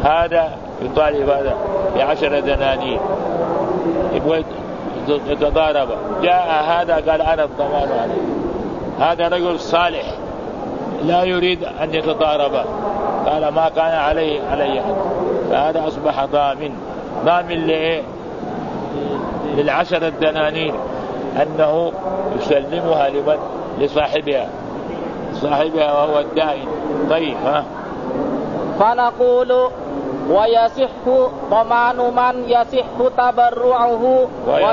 هذا يطالب هذا ب10 دنانير، يبغى يتضارب. جاء هذا قال أنا الضمان عليه. هذا رجل صالح لا يريد أن يتضارب، قال ما كان علي حد، فهذا أصبح ضامن لل10 دنانير، أنه يسلمها لصاحبها وهو الدائن. طيب فنقول ويصح ضمان من يصح تبرعه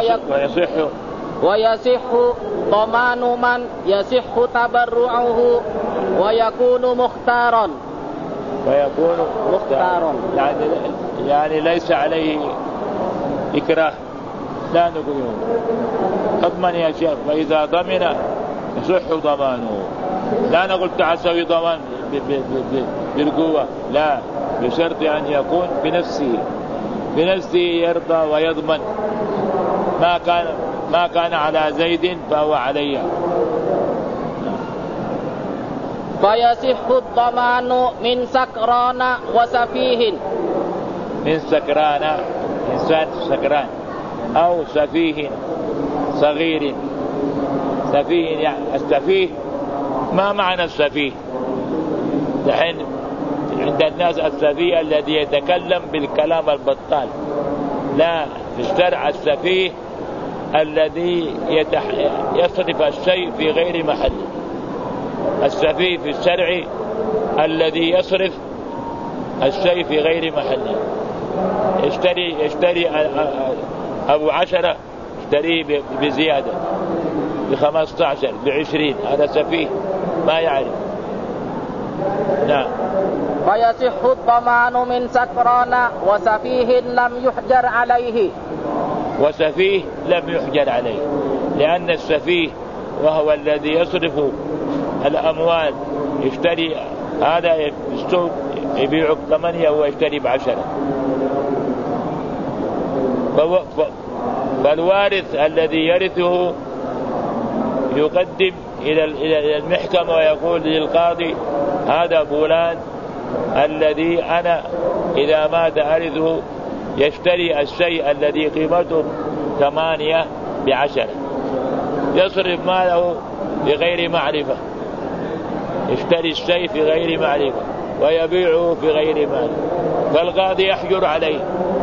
ويصح ضمان من يصح تبرعه ويكون مختارا يعني ليس عليه إكراه، لا نقول اضمن يا شيخ، فإذا ضمن يصح ضمانه، لا نقول تعسوي ضمان بالقوة، لا، بشرط أن يكون بنفسه يرضى ويضمن. ما كان على زيد فهو علي. فيصح الضمان من سكران وسفيه، من سكران إنسان سكران، أو سفيه صغير. سفيه يعني السفيه، ما معنى السفيه؟ دحين عند الناس السفيه الذي يتكلم بالكلام البطال، لا، في الشرع السفيه الذي يصرف الشيء في غير محله. السفيه في الشرع الذي يصرف الشيء في غير محله. يشتري أبو 10 اشتريه بزيادة ب15 ب20، هذا سفيه ما يعرف. نعم. فيصح الضمان من سكران وسفيه لم يحجر عليه. وسفيه لم يحجر عليه، لأن السفيه وهو الذي يصرف الأموال، يشتري هذا في السوق يبيع ب8 ويشتري ب10. فالوارث الذي يرثه يقدم إلى المحكمة ويقول للقاضي هذا فلان الذي أنا إذا مات أرثه، يشتري الشيء الذي قيمته 8 ب10، يصرف ماله بغير معرفة، يشتري الشيء في غير معرفة ويبيعه في غير معرفة، فالقاضي يحجر عليه،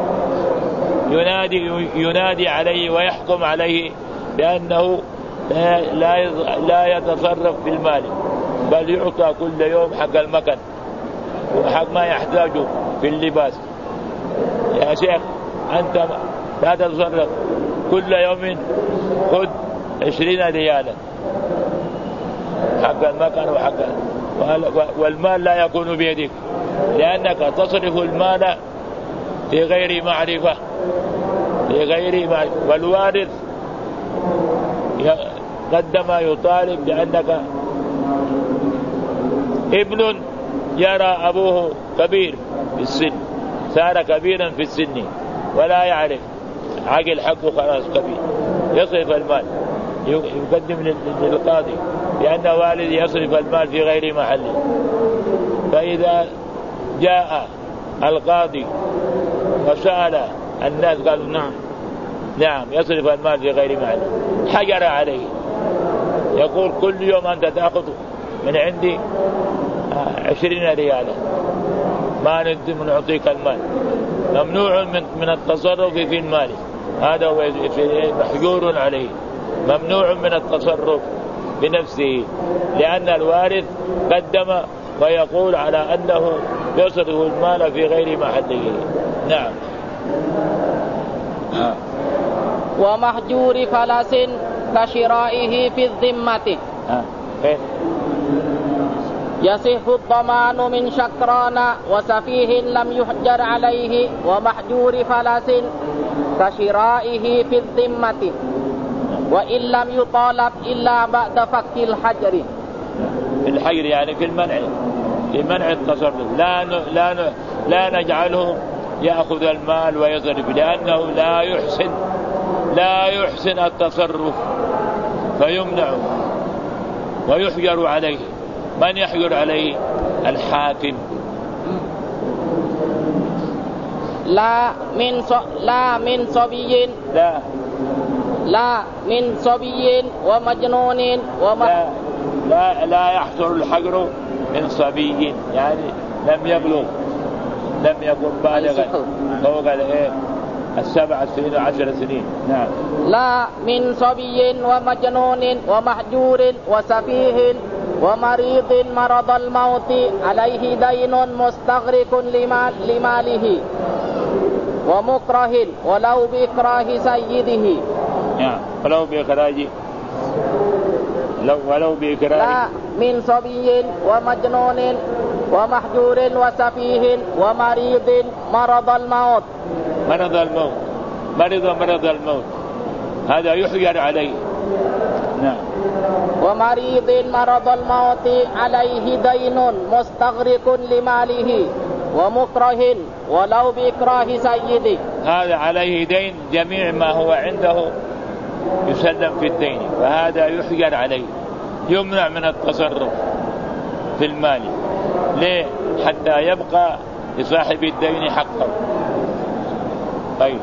ينادي عليه ويحكم عليه بأنه لا يتصرف في المال، بل يعطى كل يوم حق المكن وحق ما يحتاجه في اللباس. يا شيخ أنت لا تتصرف، كل يوم خذ 20 ريالا حق المكن وحق، والمال لا يكون بيدك، لأنك تصرف المال في غير معرفة. والوارث قدما يطالب بأنك ابن يرى أبوه كبير في السن، صار كبيرا في السن ولا يعرف عقل حقه، خلاص كبير، يصرف المال، يقدم للقاضي لأن والدي يصرف المال في غير محله. فإذا جاء القاضي وسأل الناس قالوا نعم يصرف المال في غير محله، حجر عليه، يقول كل يوم أنت تأخذ من عندي 20 ريالا، ما نعطيك المال، ممنوع من التصرف في المال، هذا هو محجور عليه، ممنوع من التصرف بنفسه، لأن الوارث قدم ويقول على أنه يصرف المال في غير محله. نعم. ومحجور فلس كشرائه في الذمة. يصح الضمان من شكران وسفيه لم يحجر عليه ومحجور فلس كشرائه في الذمة، وإن لم يطالب إلا بعد فك الحجر. الحجر يعني في منع التصرف، لا نجعله يأخذ المال ويصرف، لأنه لا يحسن التصرف فيمنع ويحجر عليه. من يحجر عليه؟ الحاكم. لا من صبي ومجنون لا يحصل الحجر من صبي، يعني لم يبلغ، لم يكن بالغا فوق 7 سنين و10 سنين. نعم. لا من صبي ومجنون ومحجور وسفيه ومريض مرض الموت عليه دين مستغرق لماله ومكره ولو بإكراه سيده. ولو بإكراه. لا من صبي ومجنون ومحجور وسفيه ومريض مرض الموت. مرض الموت هذا يحجر عليه. نعم. ومريض مرض الموت عليه دين مستغرق لماله ومكره ولو بإكراه سيده. هذا عليه دين، جميع ما هو عنده يسلم في الدين، فهذا يحجر عليه، يمنع من التصرف في المال. ليه؟ حتى يبقى لصاحب الدين حقه. طيب.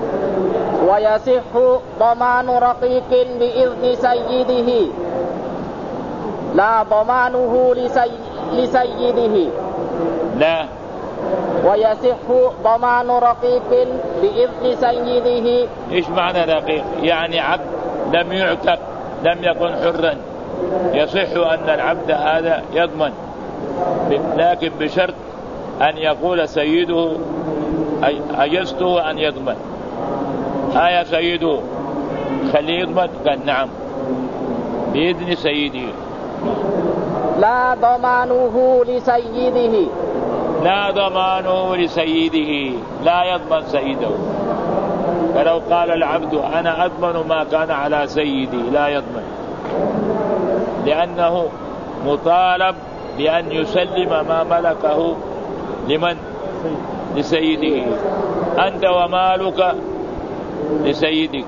ويصح ضمان رقيق بإذن سيده لا ضمانه لسيده. لا. ويصح ضمان رقيق بإذن سيده. إيش معنى رقيق؟ يعني عبد لم يعتق، لم يكن حرا، يصح أن العبد هذا يضمن، لكن بشرط أن يقول سيده أجزته أن يضمن. يا سيده خليه يضمن، قال نعم بإذن سيده. لا ضمانه لسيده. لا ضمانه لسيده، لا يضمن سيده. فلو قال العبد أنا أضمن ما كان على سيدي، لا يضمن، لأنه مطالب بأن يسلم ما ملكه لمن؟ لسيده. أنت ومالك لسيدك.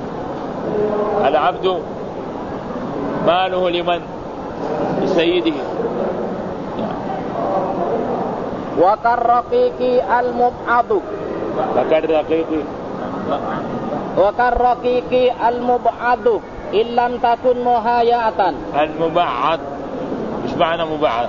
العبد ماله لمن؟ لسيده. وكالرقيق المبعض. وكالرقيق المبعض إن لم تكن مهيئة. المبعض إيش معنى مبعض؟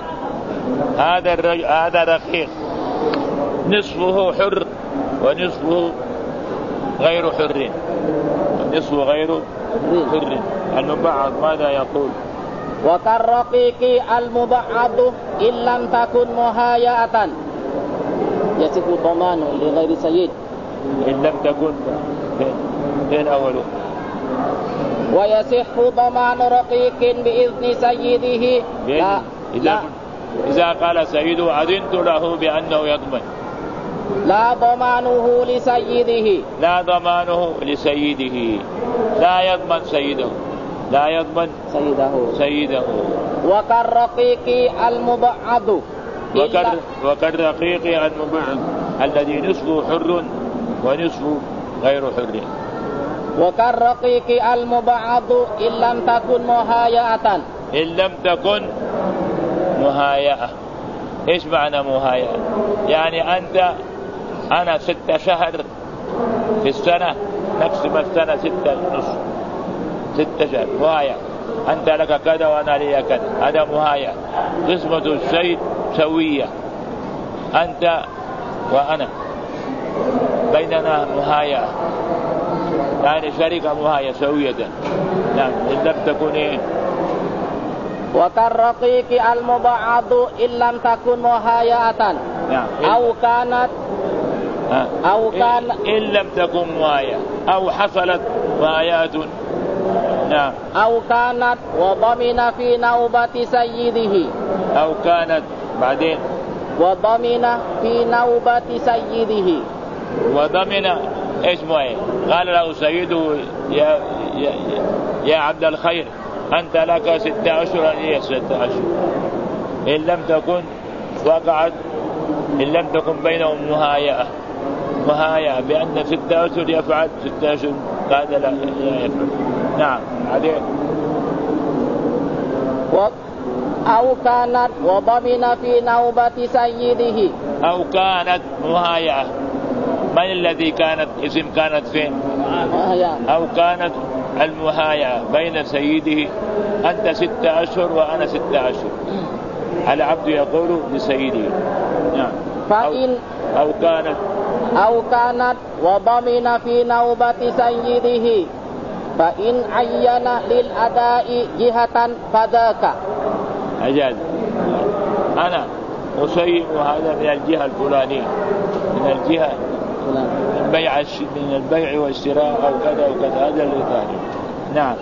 هذا رقيق، نصفه حر ونصفه غير حر، نصفه غير حر. المبعض ماذا يقول؟ وكالرقيق المبعض إن لم تكن مهيئة يصح ضمانه لغير سيد. إن لم تكن فين أوله؟ ويصح ضمان رقيق بإذن سيده. إذا قال سيده أذنت له بأنه يضمن. لا ضمانه لسيده. لا ضمانه لسيده، لا يضمن سيده، لا يضمن سيده. وكالرقيق المبعض. وكالرقيق المبعض الذي نصفه حر ونصفه غير حر. وكالرقيق المبعض إن لم تكن مهيئة. إن لم تكن مهيئة. إيش معنى مهيئة؟ يعني أنا 6 شهر في السنة، نقسم السنة 6 نصف، 6 شهر مهيئة. أنت لك كذا وأنا لي كذا، هذا مهيئة. قسمة الشيء سوية، أنت وأنا بيننا مهيئة، يعني شركة مهيئة سوية. نعم. إن لم تكن إيه؟ وكالرقيق المبعض إن لم تكن مهيئة. نعم. إن لم تكن مهيئة أو حصلت مهيئة. نعم. أو كانت وضمن في نوبة سيده. أو كانت بعدين وضمن في نوبة سيده. وضمن إيش مهيئة؟ قال له سيده يا عبد الخير أنت لك 6 أشهر، هي 6 أشهر. إن لم تكن وقعت، إن لم تكن بينهم مهيئة بأن 6 أشهر يفعل، 6 أشهر هذا لا يفعل. نعم. بعدين أو كانت وضمن في نوبة سيده. أو كانت مهيئة من الذي كانت اسم كانت فين؟ أو كانت المهايعة بين سيده أنت 6 أشهر وأنا 6 أشهر. العبد يقول لسيده نعم. أو كانت وضمن في نوبة سيده فإن عين للأداء جهة فذاك. أجل أنا أسيب هذا من الجهة الفلانية، من الجهة من البيع والشراء أو كذا وكذا، هذا اللي ثاني. نعم.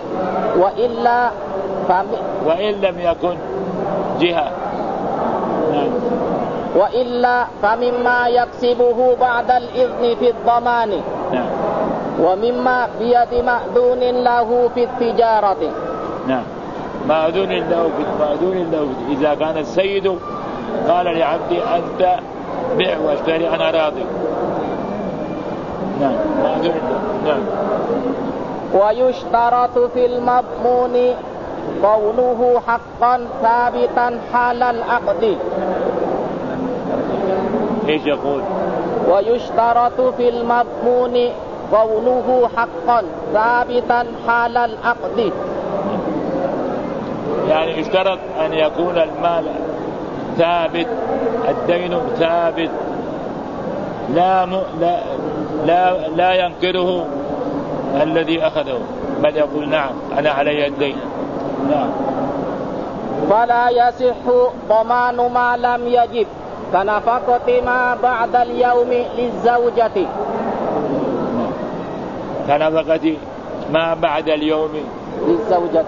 وإن لم يكن جهة. نعم. وإلا فمما يكسبه بعد الإذن في الضمان. نعم. ومما بيد مأذون له في التجارة. نعم. مأذون له إذا كان السيد قال لعبدي أنت بيع واشتري أنا راضي. نعم. مأذون له. نعم. ويشترط في المضمون قوله حقا ثابتا حال العقد. ايش يقول؟ ويشترط في المضمون قوله حقا ثابتا حال العقد. يعني يشترط أن يكون المال ثابت، الدين ثابت، لا ينكره الذي أخذه، بل يقول نعم أنا علي الدين. نعم. فلا يصح ضمان ما لم يجب كنفقة ما بعد اليوم للزوجة. كنفقة ما بعد اليوم للزوجة.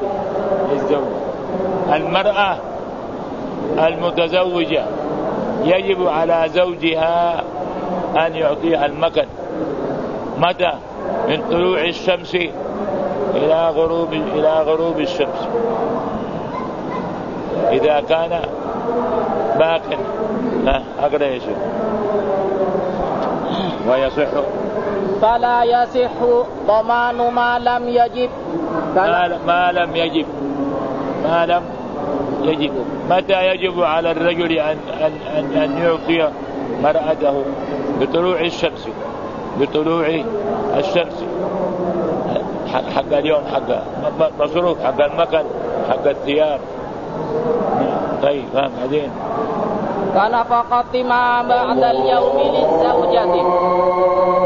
المرأة المتزوجة يجب على زوجها أن يعطيها المكن. متى؟ من طلوع الشمس إلى غروب الشمس. إذا كان باق أقرأ يا شيخ. ويصح فلا يصح ضمان ما لم يجب. ما لم يجب. متى يجب على الرجل أن يعطي مرأته؟ بطلوع الشمس حق اليوم، حق مصروف، حق المكن، حق الثياب. طيب فهم هذين. كنفقة ما بعد اليوم للزوجة.